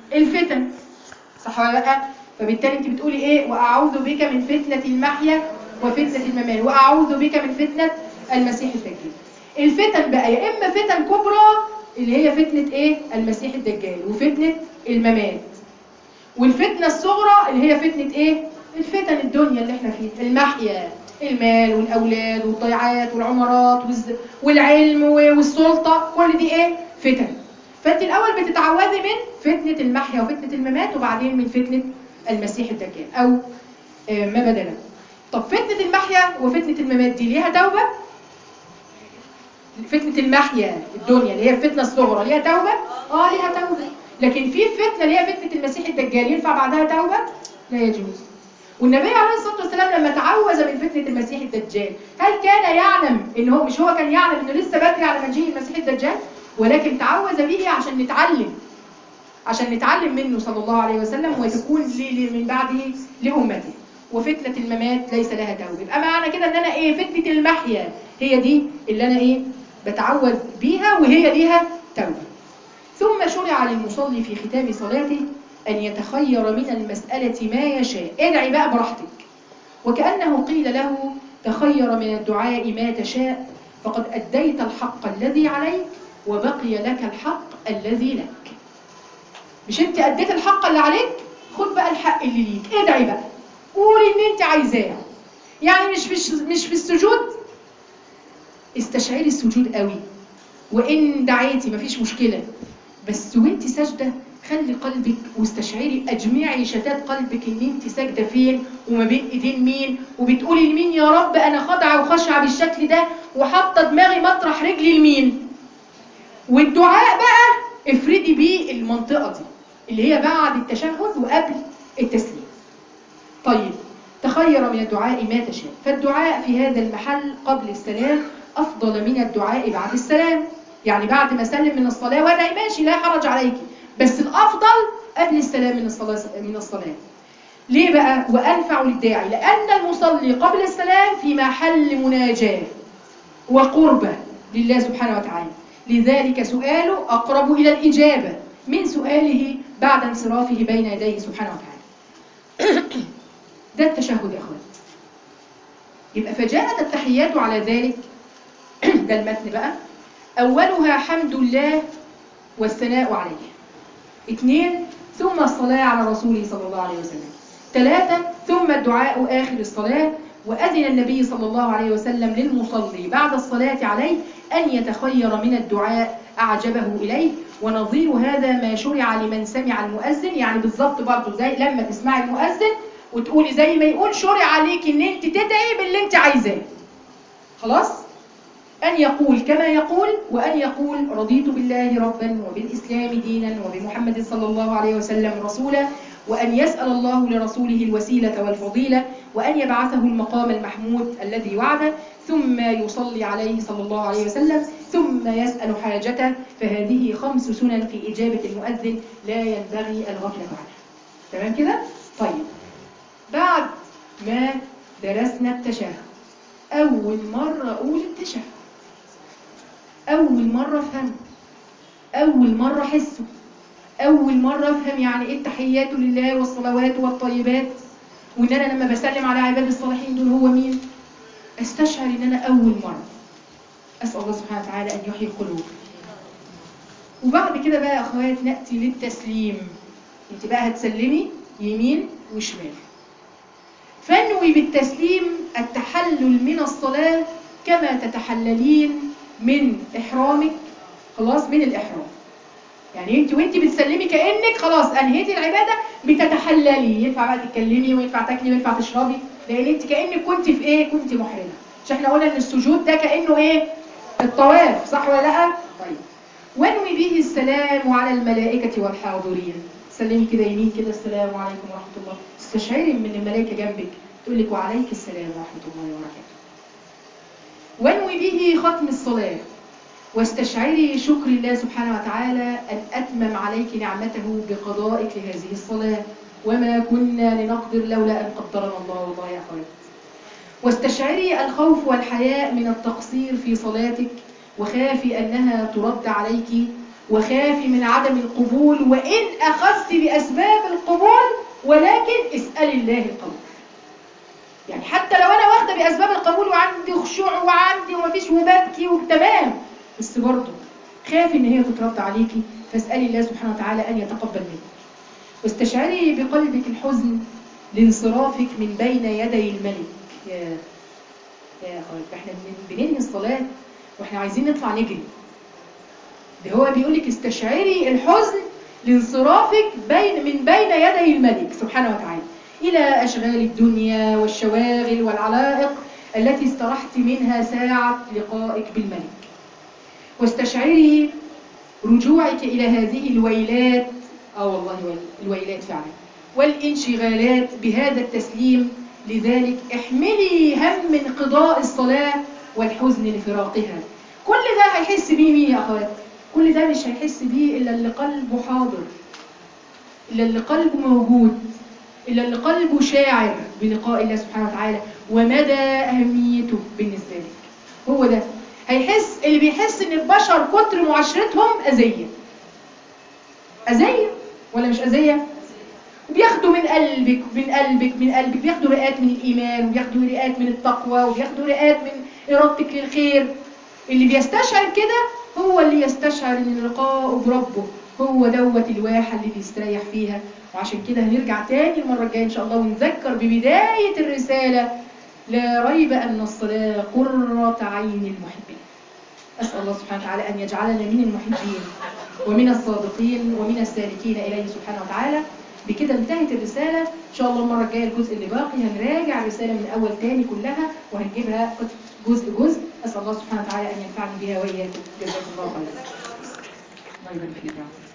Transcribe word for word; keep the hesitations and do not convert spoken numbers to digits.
الفتن، صح ولا لا؟ فبالتالي انت بتقولي ايه؟ واعوذ بك من فتنه المحيا وفتنه الممات واعوذ بك من فتنه المسيح الدجال. الفتن بقى يا اما فتن كبرى اللي هي فتنه ايه؟ المسيح الدجال وفتنه الممات، والفتنه الصغرى اللي هي فتنه ايه؟ الفتن الدنيا اللي احنا فيها، المحيا، المال والاولاد والضيعات والعمارات والعلم والسلطه، كل دي ايه؟ فتن. فانت الاول بتتعوذي من فتنه المحيا وفتنه الممات، وبعدين من فتنه المسيح الدجال او ما بدله. طب فتنه المحيا وفتنه الممات دي ليها توبه؟ فتنه المحيا الدنيا اللي هي الفتنه الصغرى ليها توبه؟ اه ليها توبه. لكن في فتنه اللي هي فتنه المسيح الدجال ينفع بعدها توبه؟ لا يجوز. والنبي عليه الصلاه والسلام لما تعوذ من فتنه المسيح الدجال، هل كان يعلم ان هو مش هو كان يعلم انه لسه بدري على مجيء المسيح الدجال؟ ولكن تعوذ به عشان نتعلم، عشان نتعلم منه صلى الله عليه وسلم وتكون من بعده لامته. وفتنه الممات ليس لها توبه. يبقى معنى كده ان انا ايه؟ فتنه المحيا هي دي اللي انا ايه؟ بتعوذ بيها وهي ليها توبه. ثم شرع للمصلي في ختام صلاته أن يتخير من المسألة ما يشاء. ادعي بقى براحتك. وكأنه قيل له تخير من الدعاء ما تشاء فقد أديت الحق الذي عليك وبقي لك الحق الذي لك. مش انت أديت الحق اللي عليك؟ خد بقى الحق اللي ليك. ادعي بقى، قولي ان انت عايزاه. يعني مش في مش في السجود استشعري السجود قوي، وإن دعيتي مفيش مشكلة، بس وانت ساجده خلي قلبك واستشعري، اجمعي شتات قلبك ان انت ساجده فين وما بين ايدين مين، وبتقولي لمين يا رب انا خاضعه وخاشعه بالشكل ده وحاطه دماغي مطرح رجلي لمين. والدعاء بقى افردي بيه المنطقه دي اللي هي بعد التشهد وقبل التسليم. طيب تخير من الدعاء ما تشاء. فالدعاء في هذا المحل قبل السلام افضل من الدعاء بعد السلام. يعني بعد ما اسلم من الصلاه وادعي ماشي لا حرج عليكي، بس الافضل قبل السلام من الصلاه من الصلاه. ليه بقى؟ وانفع للداعي لان المصلي قبل السلام في محل مناجاه وقربه لله سبحانه وتعالى، لذلك سؤاله اقرب الى الاجابه من سؤاله بعد انصرافه بين يديه سبحانه وتعالى. ده التشهد يا اخوات. يبقى فجاءت التحيات على ذلك. ده المتن بقى. أولها حمد الله والثناء عليه. اثنين ثم الصلاة على رسوله صلى الله عليه وسلم. ثلاثة ثم الدعاء آخر الصلاة. وأذن النبي صلى الله عليه وسلم للمصلي بعد الصلاة عليه أن يتخير من الدعاء أعجبه إليه. ونظير هذا ما شرع لمن سمع المؤذن. يعني بالضبط برضه زي لما تسمعي المؤذن وتقولي زي ما يقول شرع عليك ان انت تدعي باللي انت عايزاه. خلاص؟ أن يقول كما يقول، وأن يقول رضيت بالله ربا وبالإسلام دينا وبمحمد صلى الله عليه وسلم رسولا، وأن يسأل الله لرسوله الوسيلة والفضيلة، وأن يبعثه المقام المحمود الذي وعده، ثم يصلي عليه صلى الله عليه وسلم، ثم يسأل حاجته. فهذه خمس سنن في إجابة المؤذن لا ينبغي الغفلة عنها. تمام كده؟ طيب بعد ما درسنا التشهد، أول مرة أقول التشهد، أول مرة أفهم، أول مرة أحسه، أول مرة أفهم يعني إيه التحيات لله والصلوات والطيبات، وإن أنا لما بسلم على عباد الصالحين دول هو مين؟ أستشعر إن أنا أول مرة. أسأل الله سبحانه وتعالى أن يحيي القلوب. وبعد كده بقى يا أخوات نأتي للتسليم. أنت بقى هتسلمي يمين وشمال. فانوي بالتسليم التحلل من الصلاة كما تتحللين من إحرامك. خلاص من الإحرام. يعني انت وانت بتسلمي كأنك خلاص انهيتي العبادة بتتحللي. ينفع بقى تتكلمي وينفع تاكلي وينفع تشربي، لان انت كأنك كنت في ايه؟ كنت محرمة. مش احنا قلنا ان السجود ده كأنه ايه؟ الطواف، صح ولا لا؟ طيب وانوي به السلام على الملائكة والحاضرين. سلمي كده يمين كده السلام عليكم ورحمة الله، استشعري من الملائكة جنبك تقول لك وعليك السلام ورحمة الله وبركاته. وانوي به ختم الصلاة، واستشعري شكر الله سبحانه وتعالى أن أتمم عليك نعمته بقضائك لهذه الصلاة، وما كنا لنقدر لولا أن قدرنا الله. والله يا أخوات. واستشعري الخوف والحياء من التقصير في صلاتك، وخافي أنها ترد عليك وخافي من عدم القبول، وإن أخذت بأسباب القبول ولكن اسألي الله القبول. يعني حتى لو أنا واخدة بأسباب القبول وعندي خشوع وعندي ومفيش وببكي وتمام، بس برضه خافي إن هي تترد عليكي، فاسألي الله سبحانه وتعالى أن يتقبل منك. واستشعري بقلبك الحزن لانصرافك من بين يدي الملك. يا يا أخوات، احنا بننهي الصلاة واحنا عايزين نطلع نجري. ده هو بيقولك استشعري الحزن لانصرافك بين من بين يدي الملك سبحانه وتعالى إلى أشغال الدنيا والشواغل والعلائق التي استرحت منها ساعة لقائك بالملك. واستشعري رجوعك إلى هذه الويلات، آه والله الويلات فعلا، والانشغالات بهذا التسليم. لذلك احملي هم انقضاء الصلاة والحزن لفراقها. كل ده هيحس بيه مين يا أخوات؟ كل ده مش هيحس بيه إلا اللي قلبه حاضر، إلا اللي قلبه موجود، إلا اللي قلبه شاعر بلقاء الله سبحانه وتعالى ومدى أهميته بالنسبة لك. هو ده هيحس، اللي بيحس إن البشر كتر معاشرتهم أذية. أذية ولا مش أذية؟ وبياخدوا من قلبك من قلبك من قلبك بياخدوا رئات من الإيمان، وبياخدوا رئات من التقوى، وبياخدوا رئات من إرادتك للخير. اللي بيستشعر كده هو اللي يستشعر ان لقاءه بربه هو دوت الواحة اللي بيستريح فيها. وعشان كده هنرجع تاني المرة الجاية ان شاء الله ونذكر ببداية الرسالة: لا ريب ان الصلاة قرة عين المحبين. أسأل الله سبحانه وتعالى أن يجعلنا من المحبين ومن الصادقين ومن السالكين إليه سبحانه وتعالى. بكده انتهت الرسالة. إن شاء الله المرة الجاية الجزء اللي باقي هنراجع الرسالة من أول تاني كلها وهنجيبها جزء جزء. أسأل الله سبحانه وتعالى أن ينفعني بها وإياكم. جزاكم الله خيرا. الله يبارك فيك.